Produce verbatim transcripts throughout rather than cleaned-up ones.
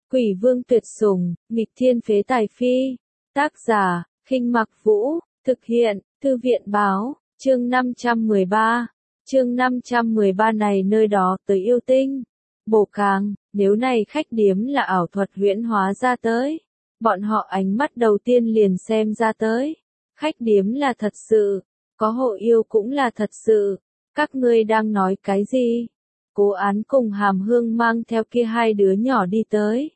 Quỷ vương tuyệt sủng, nghịch thiên phế tài phi. Tác giả, Khinh Mặc Vũ, thực hiện, Thư viện báo, chương năm trăm mười ba. Chương năm trăm mười ba này nơi đó tới yêu tinh. Bổ càng, nếu này khách điếm là ảo thuật huyễn hóa ra tới. Bọn họ ánh mắt đầu tiên liền xem ra tới. Khách điếm là thật sự, có hộ yêu cũng là thật sự. Các ngươi đang nói cái gì? Cố Án cùng Hàm Hương mang theo kia hai đứa nhỏ đi tới.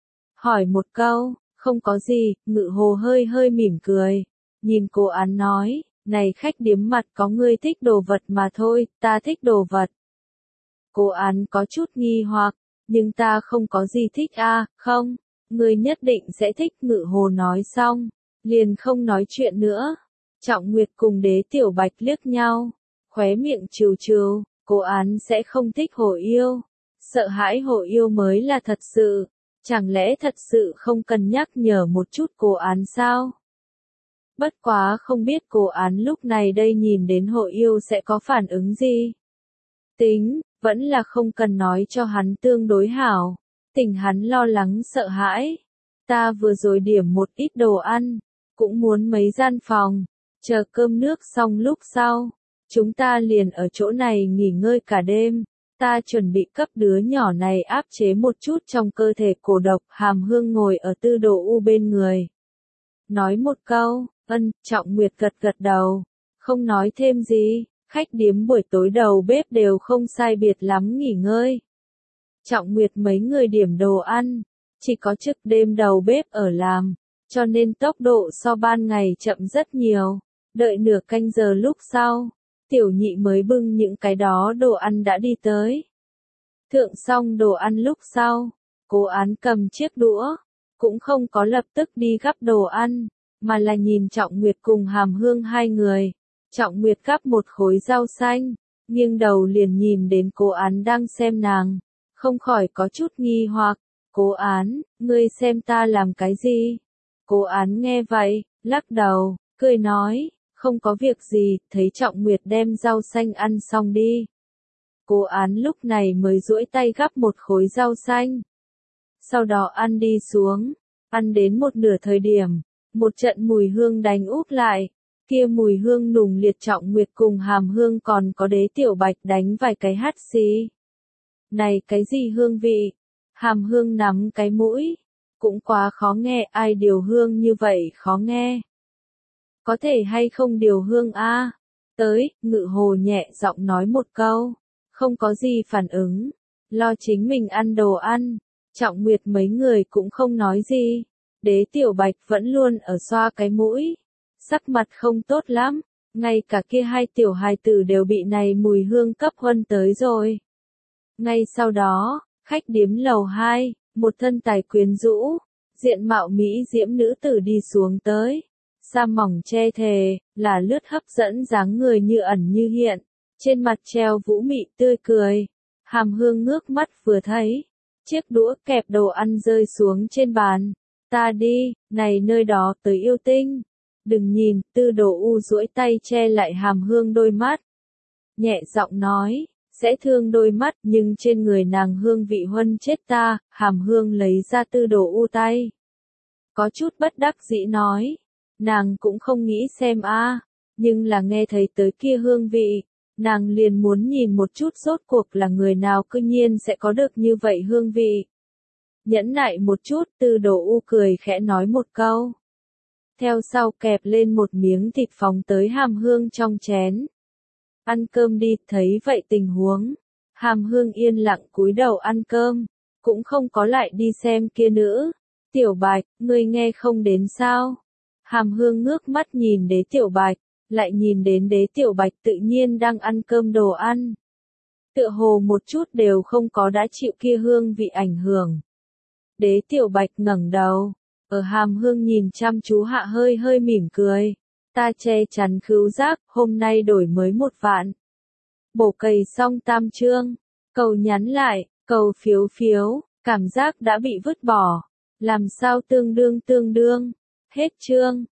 Hỏi một câu, không có gì, Ngự Hồ hơi hơi mỉm cười. Nhìn Cố Án nói, này khách điếm mặt có ngươi thích đồ vật mà thôi, ta thích đồ vật. Cố Án có chút nghi hoặc, nhưng ta không có gì thích a, à, không, ngươi nhất định sẽ thích. Ngự Hồ nói xong, liền không nói chuyện nữa. Trọng Nguyệt cùng Đế Tiểu Bạch liếc nhau, khóe miệng trừ trừ, Cố Án sẽ không thích hồ yêu. Sợ hãi hồ yêu mới là thật sự, chẳng lẽ thật sự không cần nhắc nhở một chút Cố Án sao? Bất quá không biết Cố Án lúc này đây nhìn đến hồ yêu sẽ có phản ứng gì. Tính, vẫn là không cần nói cho hắn tương đối hảo, tình hắn lo lắng sợ hãi. Ta vừa rồi điểm một ít đồ ăn, cũng muốn mấy gian phòng, chờ cơm nước xong lúc sau, chúng ta liền ở chỗ này nghỉ ngơi cả đêm. Ta chuẩn bị cấp đứa nhỏ này áp chế một chút trong cơ thể cổ độc. Hàm Hương ngồi ở Tư Đồ U bên người, nói một câu, ân. Trọng Nguyệt gật gật đầu, không nói thêm gì. Khách điếm buổi tối đầu bếp đều không sai biệt lắm nghỉ ngơi. Trọng Nguyệt mấy người điểm đồ ăn, chỉ có trực đêm đầu bếp ở làm, cho nên tốc độ so ban ngày chậm rất nhiều. Đợi nửa canh giờ lúc sau, Tiểu Nhị mới bưng những cái đó đồ ăn đã đi tới. Thượng xong đồ ăn lúc sau, Cố Án cầm chiếc đũa, cũng không có lập tức đi gắp đồ ăn, mà là nhìn Trọng Nguyệt cùng Hàm Hương hai người. Trọng Nguyệt gắp một khối rau xanh, nghiêng đầu liền nhìn đến Cố Án đang xem nàng, không khỏi có chút nghi hoặc. Cố Án, ngươi xem ta làm cái gì? Cố Án nghe vậy, lắc đầu, cười nói, không có việc gì. Thấy Trọng Nguyệt đem rau xanh ăn xong đi, Cố Án lúc này mới duỗi tay gắp một khối rau xanh. Sau đó ăn đi xuống, ăn đến một nửa thời điểm, một trận mùi hương đánh úp lại. Kia mùi hương nùng liệt. Trọng Nguyệt cùng Hàm Hương còn có Đế Tiểu Bạch đánh vài cái hắt xì. Này cái gì hương vị? Hàm Hương nắm cái mũi, cũng quá khó nghe, ai điều hương như vậy khó nghe. Có thể hay không điều hương a? À? Tới, Ngự Hồ nhẹ giọng nói một câu, không có gì phản ứng, lo chính mình ăn đồ ăn. Trọng Nguyệt mấy người cũng không nói gì. Đế Tiểu Bạch vẫn luôn ở xoa cái mũi, sắc mặt không tốt lắm, ngay cả kia hai tiểu hài tử đều bị này mùi hương cấp huân tới rồi. Ngay sau đó, khách điếm lầu hai, một thân tài quyến rũ, diện mạo mỹ diễm nữ tử đi xuống tới. Sa mỏng che thề, là lướt hấp dẫn dáng người như ẩn như hiện, trên mặt treo vũ mị tươi cười. Hàm Hương ngước mắt vừa thấy, chiếc đũa kẹp đồ ăn rơi xuống trên bàn. Ta đi, này nơi đó tới yêu tinh. Đừng nhìn. Tư Đồ U duỗi tay che lại Hàm Hương đôi mắt, nhẹ giọng nói, sẽ thương đôi mắt, nhưng trên người nàng hương vị huân chết ta. Hàm Hương lấy ra Tư Đồ U tay, có chút bất đắc dĩ nói, nàng cũng không nghĩ xem a, à, nhưng là nghe thấy tới kia hương vị, nàng liền muốn nhìn một chút rốt cuộc là người nào cư nhiên sẽ có được như vậy hương vị. Nhẫn nại một chút. Tư Đồ U cười khẽ nói một câu, theo sau kẹp lên một miếng thịt phóng tới Hàm Hương trong chén. Ăn cơm đi. Thấy vậy tình huống, Hàm Hương yên lặng cúi đầu ăn cơm, cũng không có lại đi xem kia nữ. Tiểu Bạch, ngươi nghe không đến sao? Hàm Hương ngước mắt nhìn Đế Tiểu Bạch, lại nhìn đến Đế Tiểu Bạch tự nhiên đang ăn cơm đồ ăn. Tựa hồ một chút đều không có đã chịu kia hương vị ảnh hưởng. Đế Tiểu Bạch ngẩng đầu, ở Hàm Hương nhìn chăm chú hạ hơi hơi mỉm cười. Ta che chắn khứu giác, hôm nay đổi mới một vạn. Bổ cày xong tam chương, cầu nhắn lại, cầu phiếu phiếu, cảm giác đã bị vứt bỏ. Làm sao tương đương tương đương, hết chương.